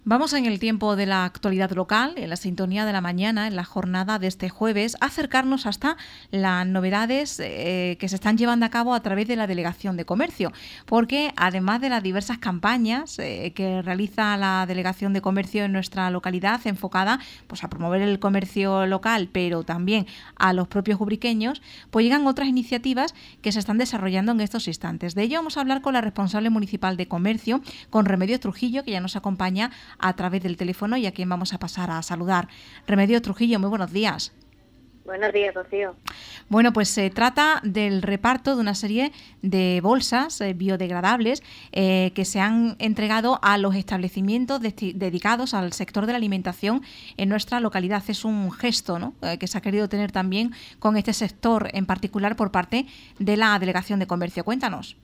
Vamos en el tiempo de la actualidad local, en la sintonía de la mañana, en la jornada de este jueves, a acercarnos hasta las novedades que se están llevando a cabo a través de la Delegación de Comercio, porque además de las diversas campañas que realiza la Delegación de Comercio en nuestra localidad, enfocada pues a promover el comercio local, pero también a los propios ubriqueños, pues llegan otras iniciativas que se están desarrollando en estos instantes. De ello vamos a hablar con la responsable municipal de Comercio, con Remedios Trujillo, que ya nos acompaña a través del teléfono y a quien vamos a pasar a saludar. Remedios Trujillo, muy buenos días. Buenos días, Rocío. Bueno, pues se trata del reparto de una serie de bolsas biodegradables que se han entregado a los establecimientos dedicados al sector de la alimentación en nuestra localidad. Es un gesto, ¿no?, que se ha querido tener también con este sector en particular por parte de la Delegación de Comercio. Cuéntanos.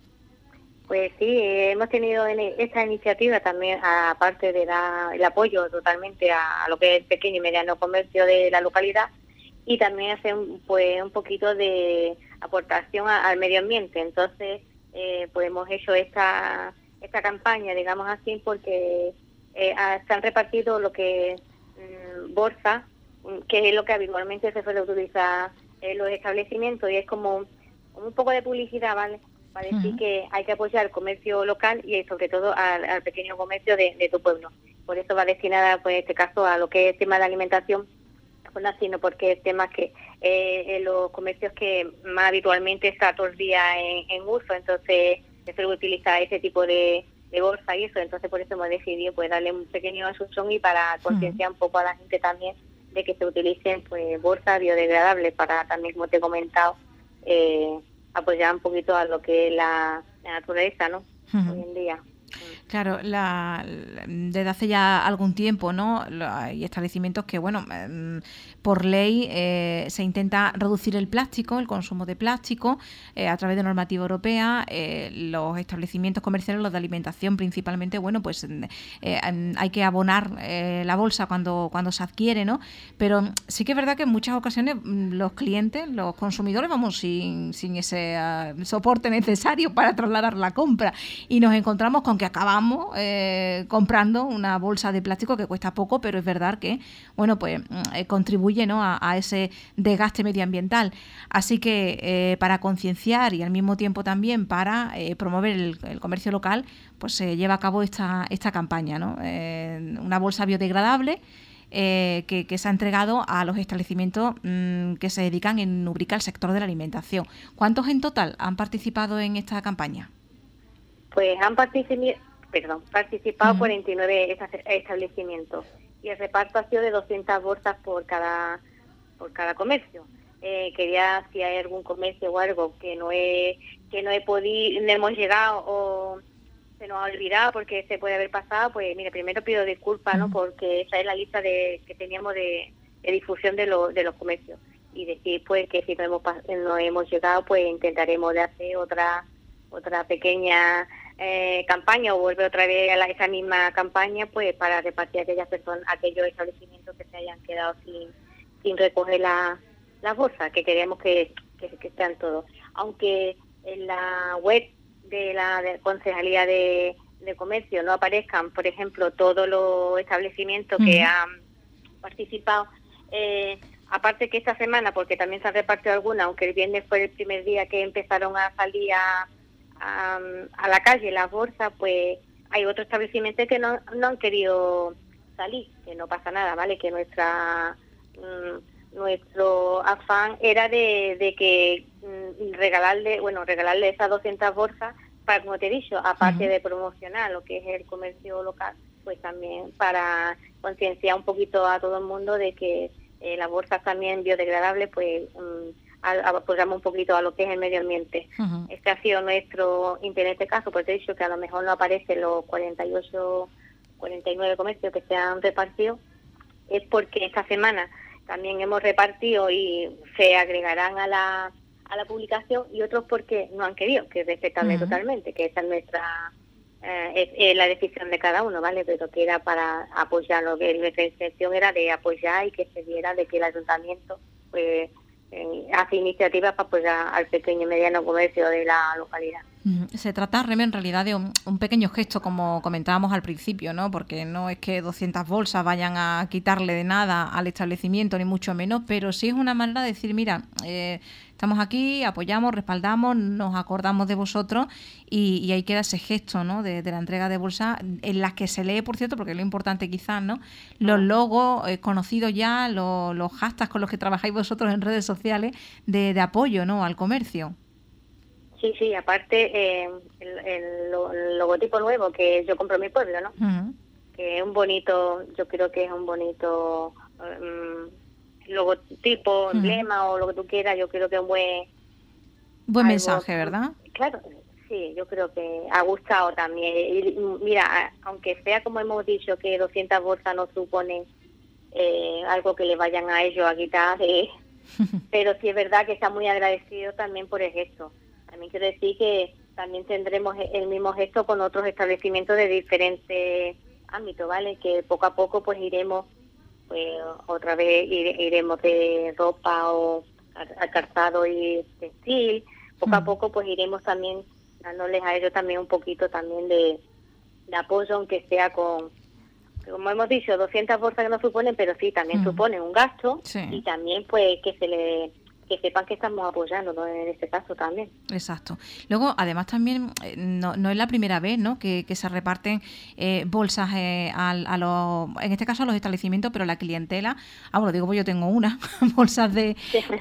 Pues sí, hemos tenido esta iniciativa también, aparte de el apoyo totalmente a lo que es el pequeño y mediano comercio de la localidad, y también hacer un poquito de aportación al medio ambiente. Entonces, pues hemos hecho esta campaña, digamos así, porque se han repartido lo que es bolsa, que es lo que habitualmente se suele utilizar en los establecimientos, y es como un poco de publicidad, ¿vale?, para decir que hay que apoyar el comercio local y sobre todo al pequeño comercio de tu pueblo. Por eso va destinada, pues en este caso, a lo que es tema de alimentación, pues no, sino porque es tema que en los comercios que más habitualmente está todo el día en uso, entonces se suele utilizar ese tipo de bolsa y eso, entonces por eso hemos decidido pues darle un pequeño asustón y para concienciar un poco a la gente también de que se utilicen pues bolsas biodegradables para también, como te he comentado, apoyar un poquito a lo que es la naturaleza, ¿no? Hoy en día. Claro, desde hace ya algún tiempo, ¿no?, hay establecimientos que, bueno, por ley se intenta reducir el plástico, el consumo de plástico, a través de normativa europea. Los establecimientos comerciales, los de alimentación principalmente, bueno, pues hay que abonar la bolsa cuando se adquiere, ¿no? Pero sí que es verdad que en muchas ocasiones los clientes, los consumidores, vamos sin ese soporte necesario para trasladar la compra, y nos encontramos con que acabamos comprando una bolsa de plástico que cuesta poco, pero es verdad que, bueno, pues contribuye, ¿no?, a ese desgaste medioambiental. Así que para concienciar y al mismo tiempo también para promover el comercio local, pues se lleva a cabo esta campaña, ¿no? Una bolsa biodegradable que se ha entregado a los establecimientos que se dedican en lubricar el sector de la alimentación. ¿Cuántos en total han participado en esta campaña? Pues han participado 49 establecimientos y el reparto ha sido de 200 bolsas por cada comercio. Quería, si hay algún comercio o algo que no hemos llegado o se nos ha olvidado porque se puede haber pasado, pues mire, primero pido disculpas, ¿no?, porque esa es la lista que teníamos de difusión de los comercios, y decir pues que si no hemos llegado, pues intentaremos de hacer otra pequeña campaña, o vuelve otra vez a esa misma campaña, pues para repartir a aquellos establecimientos que se hayan quedado sin recoger las bolsas, que queremos que estén todos. Aunque en la web de la Concejalía de Comercio no aparezcan, por ejemplo, todos los establecimientos que han participado, aparte que esta semana, porque también se han repartido algunas, aunque el viernes fue el primer día que empezaron a salir a la calle las bolsas, pues hay otros establecimientos que no han querido salir, que no pasa nada, ¿vale? Que nuestro afán era de que regalarle esas 200 bolsas para, como te he dicho, aparte de promocionar lo que es el comercio local, pues también para concienciar un poquito a todo el mundo de que las bolsas también biodegradables, pues apoyamos un poquito a lo que es el medio ambiente. Este ha sido nuestro interés en este caso, porque he dicho que a lo mejor no aparecen los 48, 49 comercios que se han repartido, es porque esta semana también hemos repartido y se agregarán a la publicación, y otros porque no han querido, que es respetable totalmente, que esa es la decisión de cada uno, ¿vale? Pero que era para apoyar, nuestra intención era de apoyar y que se viera de que el ayuntamiento pues hace iniciativas para apoyar al pequeño y mediano comercio de la localidad. Se trata, Reme, en realidad de un pequeño gesto, como comentábamos al principio, ¿no? Porque no es que 200 bolsas vayan a quitarle de nada al establecimiento, ni mucho menos, pero sí es una manera de decir, mira, estamos aquí, apoyamos, respaldamos, nos acordamos de vosotros y ahí queda ese gesto, ¿no? De la entrega de bolsas, en las que se lee, por cierto, porque es lo importante quizás, ¿no? Los logos conocidos ya, los hashtags con los que trabajáis vosotros en redes sociales de apoyo, ¿no? Al comercio. Sí, aparte el logotipo nuevo que Yo Compro Mi Pueblo, ¿no? Uh-huh. Que es un bonito, yo creo que es un bonito logotipo, emblema o lo que tú quieras, yo creo que es un buen mensaje, ¿verdad? Claro, sí, yo creo que ha gustado también. Y mira, aunque sea como hemos dicho que 200 bolsas no suponen algo que le vayan a ellos a quitar, pero sí es verdad que está muy agradecido también por el gesto. También quiero decir que también tendremos el mismo gesto con otros establecimientos de diferentes ámbitos, ¿vale? Que poco a poco pues iremos, pues otra vez iremos de ropa o a calzado y textil. Poco a poco pues iremos también dándoles a ellos también un poquito también de apoyo, aunque sea con, como hemos dicho, 200 bolsas que no suponen, pero sí, también suponen un gasto, y también pues que sepan que estamos apoyando, ¿no? En este caso también. Exacto. Luego, además también, no es la primera vez, ¿no? que se reparten bolsas en este caso a los establecimientos, pero la clientela, lo digo porque yo tengo una, bolsas de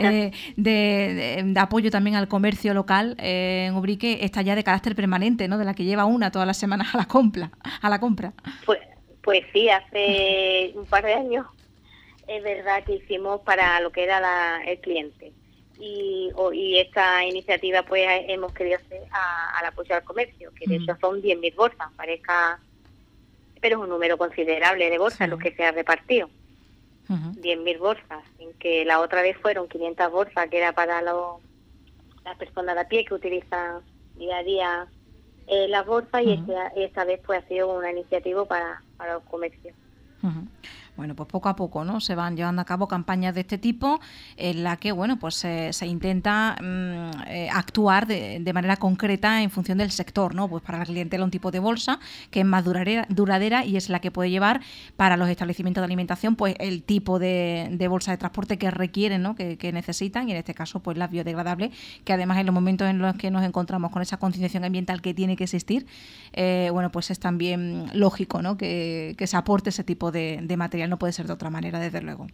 apoyo también al comercio local en Ubrique, está ya de carácter permanente, ¿no? De la que lleva una todas las semanas a la compra. Pues sí, hace un par de años es verdad que hicimos para lo que era el cliente, y esta iniciativa pues hemos querido hacer al apoyo al comercio, que de hecho son 10.000 bolsas, parezca, pero es un número considerable de bolsas los que se ha repartido. 10.000 bolsas, en que la otra vez fueron 500 bolsas, que era para las personas de a pie que utilizan día a día las bolsas, y esta vez pues ha sido una iniciativa para los comercios. Bueno, pues poco a poco, ¿no? Se van llevando a cabo campañas de este tipo en la que, bueno, pues se intenta actuar de manera concreta en función del sector, ¿no? Pues para la clientela un tipo de bolsa que es más duradera y es la que puede llevar para los establecimientos de alimentación, pues el tipo de bolsa de transporte que requieren, ¿no? Que necesitan, y en este caso, pues las biodegradables, que además en los momentos en los que nos encontramos con esa concienciación ambiental que tiene que existir, bueno, pues es también lógico, ¿no? Que se aporte ese tipo de material. No puede ser de otra manera, desde luego.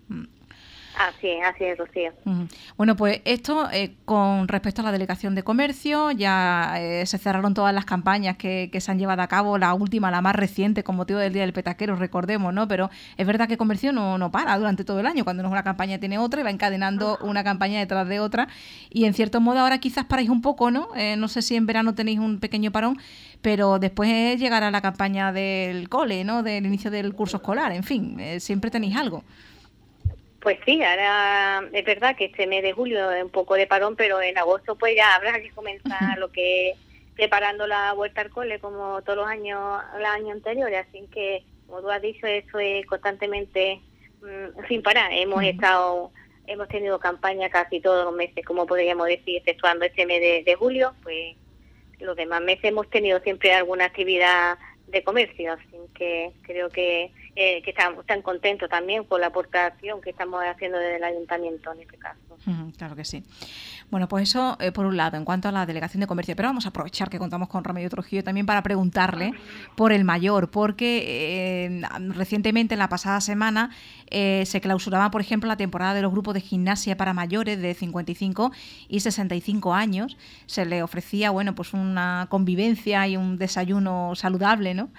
Así es, Rocío. Bueno, pues esto con respecto a la Delegación de Comercio, ya se cerraron todas las campañas que se han llevado a cabo, la última, la más reciente, con motivo del Día del Petaquero, recordemos, ¿no? Pero es verdad que Comercio no para durante todo el año, cuando no es una campaña tiene otra y va encadenando una campaña detrás de otra, y en cierto modo ahora quizás paráis un poco, ¿no? No sé si en verano tenéis un pequeño parón, pero después llegará la campaña del cole, ¿no? Del inicio del curso escolar, en fin, siempre tenéis algo. Pues sí, ahora es verdad que este mes de julio es un poco de parón, pero en agosto pues ya habrá que comenzar lo que preparando la vuelta al cole como todos los años anteriores, así que, como tú has dicho, eso es constantemente sin parar. Hemos tenido campaña casi todos los meses, como podríamos decir, exceptuando este mes de julio, pues los demás meses hemos tenido siempre alguna actividad de comercio, así que creo que estamos tan contentos también por la aportación que estamos haciendo desde el ayuntamiento en este caso. Claro que sí. Bueno, pues eso por un lado, en cuanto a la Delegación de Comercio. Pero vamos a aprovechar que contamos con Remedio Trujillo también para preguntarle por el mayor, porque recientemente, en la pasada semana, se clausuraba, por ejemplo, la temporada de los grupos de gimnasia para mayores de 55 y 65 años. Se le ofrecía, bueno, pues una convivencia y un desayuno saludable, ¿no?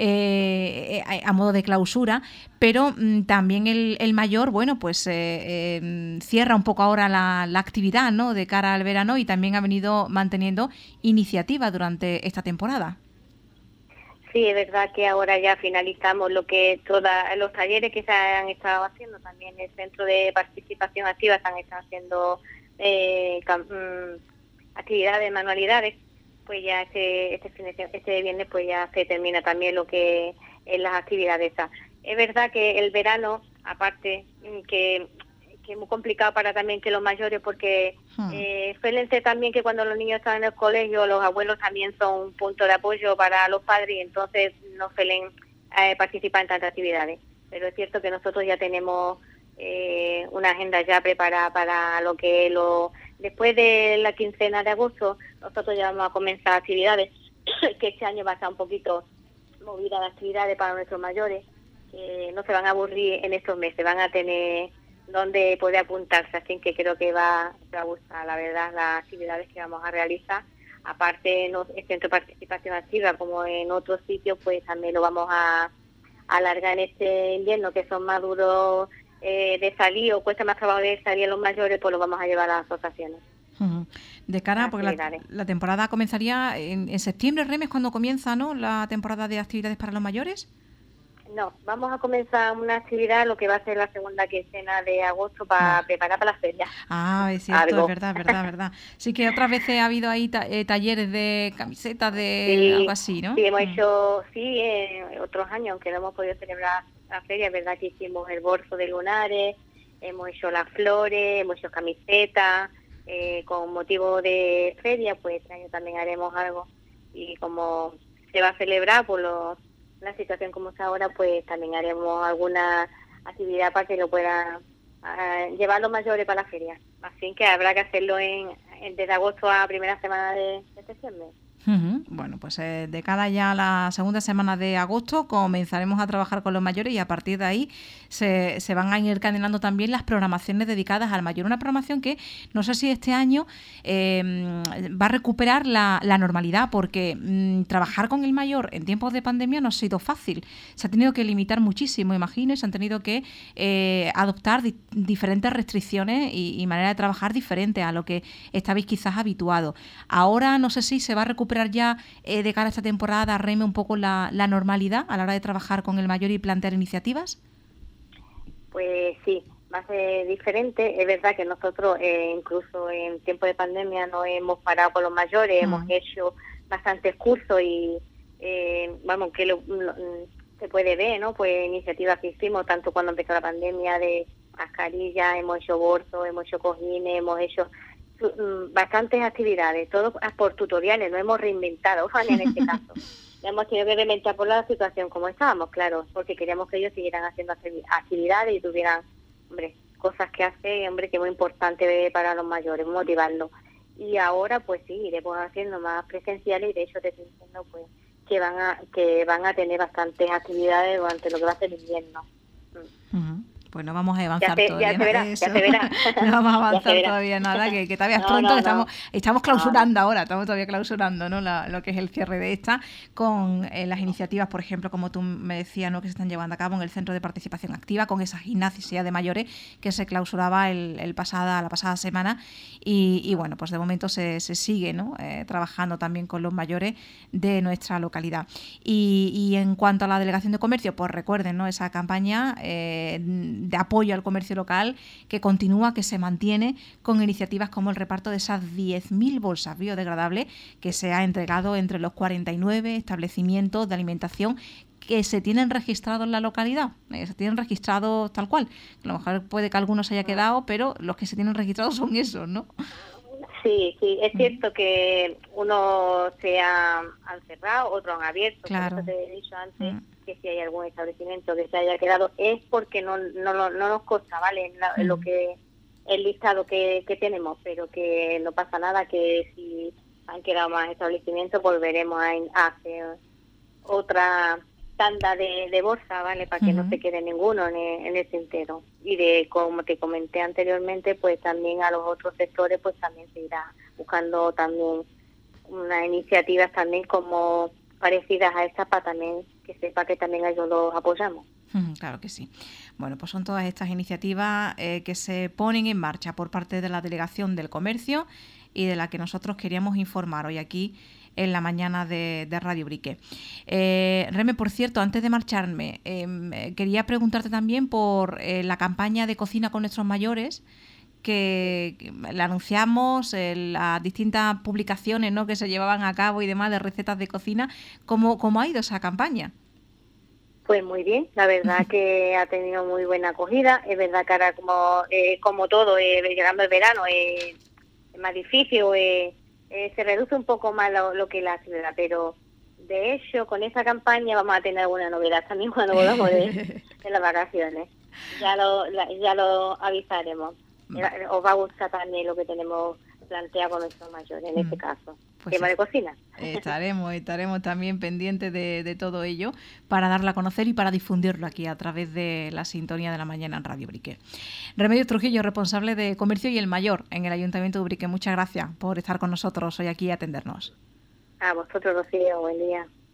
A modo de clausura, pero también el mayor, bueno, pues cierra un poco ahora la actividad, ¿no? De cara al verano, y también ha venido manteniendo iniciativas durante esta temporada. Sí, es verdad que ahora ya finalizamos lo que todos los talleres que se han estado haciendo, también el Centro de Participación Activa se han estado haciendo actividades, manualidades, pues ya este viernes pues ya se termina también lo que es las actividades esas. Es verdad que el verano, aparte que que es muy complicado para también que los mayores, porque suelen ser también que cuando los niños están en el colegio, los abuelos también son un punto de apoyo para los padres y entonces no suelen participar en tantas actividades. Pero es cierto que nosotros ya tenemos una agenda ya preparada para lo que después de la quincena de agosto, nosotros ya vamos a comenzar actividades, que este año va a estar un poquito movida de actividades para nuestros mayores, que no se van a aburrir en estos meses, van a tener donde poder apuntarse, así que creo que va a gustar, la verdad, las actividades que vamos a realizar. Aparte, en el Centro de Participación Activa, como en otros sitios, pues también lo vamos a alargar en este invierno, que son más duros de salir o cuesta más trabajo de salir a los mayores, pues lo vamos a llevar a las asociaciones. De cara, porque la temporada comenzaría en septiembre, Remes, cuando comienza, ¿no?, la temporada de actividades para los mayores. No, vamos a comenzar una actividad, lo que va a ser la segunda quincena de agosto para preparar para la feria. Es cierto, es verdad. Sí que otras veces ha habido ahí talleres de camisetas, algo así, ¿no? Sí, hemos hecho, otros años, aunque no hemos podido celebrar la feria, es verdad que hicimos el bolso de lunares, hemos hecho las flores, hemos hecho camisetas, con motivo de feria, pues este año también haremos algo. Y como se va a celebrar por la situación como está ahora, pues también haremos alguna actividad para que lo puedan llevar los mayores para la feria. Así que habrá que hacerlo desde agosto a primera semana de septiembre. Bueno, pues de cara ya a la segunda semana de agosto comenzaremos a trabajar con los mayores y a partir de ahí se van a ir candelando también las programaciones dedicadas al mayor. Una programación que no sé si este año va a recuperar la normalidad, porque trabajar con el mayor en tiempos de pandemia no ha sido fácil. Se ha tenido que limitar muchísimo, imagino, y se han tenido que adoptar diferentes restricciones y manera de trabajar diferente a lo que estabais quizás habituados. Ahora no sé si se va a recuperar ya de cara a esta temporada, Reme, un poco la normalidad a la hora de trabajar con el mayor y plantear iniciativas. Pues sí, va a ser diferente. Es verdad que nosotros incluso en tiempo de pandemia no hemos parado con los mayores, hemos hecho bastantes cursos y vamos, que se puede ver, ¿no? Pues iniciativas que hicimos tanto cuando empezó la pandemia de mascarillas, hemos hecho bolsos, hemos hecho cojines, hemos hecho bastantes actividades, todo por tutoriales, no hemos reinventado en este caso. Hemos tenido que reinventar por la situación como estábamos, claro, porque queríamos que ellos siguieran haciendo actividades y tuvieran, cosas que hacer, que es muy importante para los mayores, motivarlos. Y ahora, pues sí, iremos haciendo más presenciales y de hecho te estoy diciendo, pues, que van a tener bastantes actividades durante lo que va a ser invierno. Pues no vamos a avanzar todavía. Ya se verá. No vamos a avanzar todavía nada, que todavía es pronto, que estamos clausurando ahora, estamos todavía clausurando, ¿no?, lo que es el cierre de esta, con las iniciativas, por ejemplo, como tú me decías, ¿no?, que se están llevando a cabo en el Centro de Participación Activa, con esa gimnasia de mayores que se clausuraba la pasada semana. Y bueno, pues de momento se sigue, ¿no?, trabajando también con los mayores de nuestra localidad. Y en cuanto a la Delegación de Comercio, pues recuerden, ¿no?, esa campaña de apoyo al comercio local que continúa, que se mantiene, con iniciativas como el reparto de esas 10.000 bolsas biodegradables que se ha entregado entre los 49 establecimientos de alimentación que se tienen registrados en la localidad. Se tienen registrados tal cual. A lo mejor puede que alguno se haya quedado, pero los que se tienen registrados son esos, ¿no? Sí, es cierto que unos se han cerrado, otros han abierto. Claro. Por eso te he dicho antes que si hay algún establecimiento que se haya quedado es porque no nos consta, ¿vale? Lo que el listado que tenemos, pero que no pasa nada, que si han quedado más establecimientos volveremos a hacer otra tanda de bolsa, ¿vale? Para que no se quede ninguno en el tintero. Y como te comenté anteriormente, pues también a los otros sectores pues también se irá buscando también unas iniciativas también como parecidas a estas para también que sepa que también ellos los apoyamos. Claro que sí. Bueno, pues son todas estas iniciativas que se ponen en marcha por parte de la Delegación del Comercio y de la que nosotros queríamos informar hoy aquí en la mañana de Radio Brique. Reme, por cierto, antes de marcharme, quería preguntarte también por la campaña de cocina con nuestros mayores, que la anunciamos en las distintas publicaciones, ¿no?, que se llevaban a cabo y demás de recetas de cocina. ¿Cómo ha ido esa campaña? Pues muy bien, la verdad que ha tenido muy buena acogida. Es verdad que ahora como todo, llegando el verano, es más difícil, se reduce un poco más lo que es la actividad, pero de hecho con esa campaña vamos a tener alguna novedad también cuando volvamos de las vacaciones. Ya lo avisaremos. Os va a gustar también lo que tenemos planteado con nuestros mayores en este caso. Pues tema de cocina. Estaremos también pendientes de todo ello para darla a conocer y para difundirlo aquí a través de la sintonía de la mañana en Radio Ubrique. Remedios Trujillo, responsable de Comercio y el Mayor en el Ayuntamiento de Ubrique. Muchas gracias por estar con nosotros hoy aquí y atendernos. A vosotros, Rocío, buen día.